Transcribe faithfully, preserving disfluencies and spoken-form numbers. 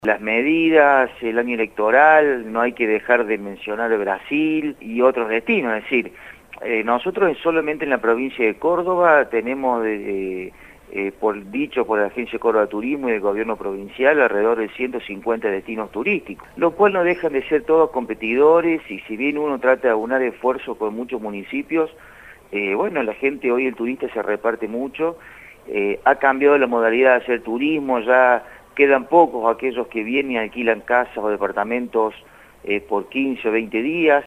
Las medidas, el año electoral, no hay que dejar de mencionar Brasil y otros destinos, es decir, eh, nosotros solamente en la provincia de Córdoba tenemos, eh, eh, por dicho por la Agencia de Córdoba Turismo y del gobierno provincial, alrededor de ciento cincuenta destinos turísticos, lo cual no dejan de ser todos competidores y si bien uno trata de aunar esfuerzos con muchos municipios, eh, bueno, la gente hoy, el turista se reparte mucho, eh, ha cambiado la modalidad de hacer turismo, ya quedan pocos aquellos que vienen y alquilan casas o departamentos eh, por quince o veinte días.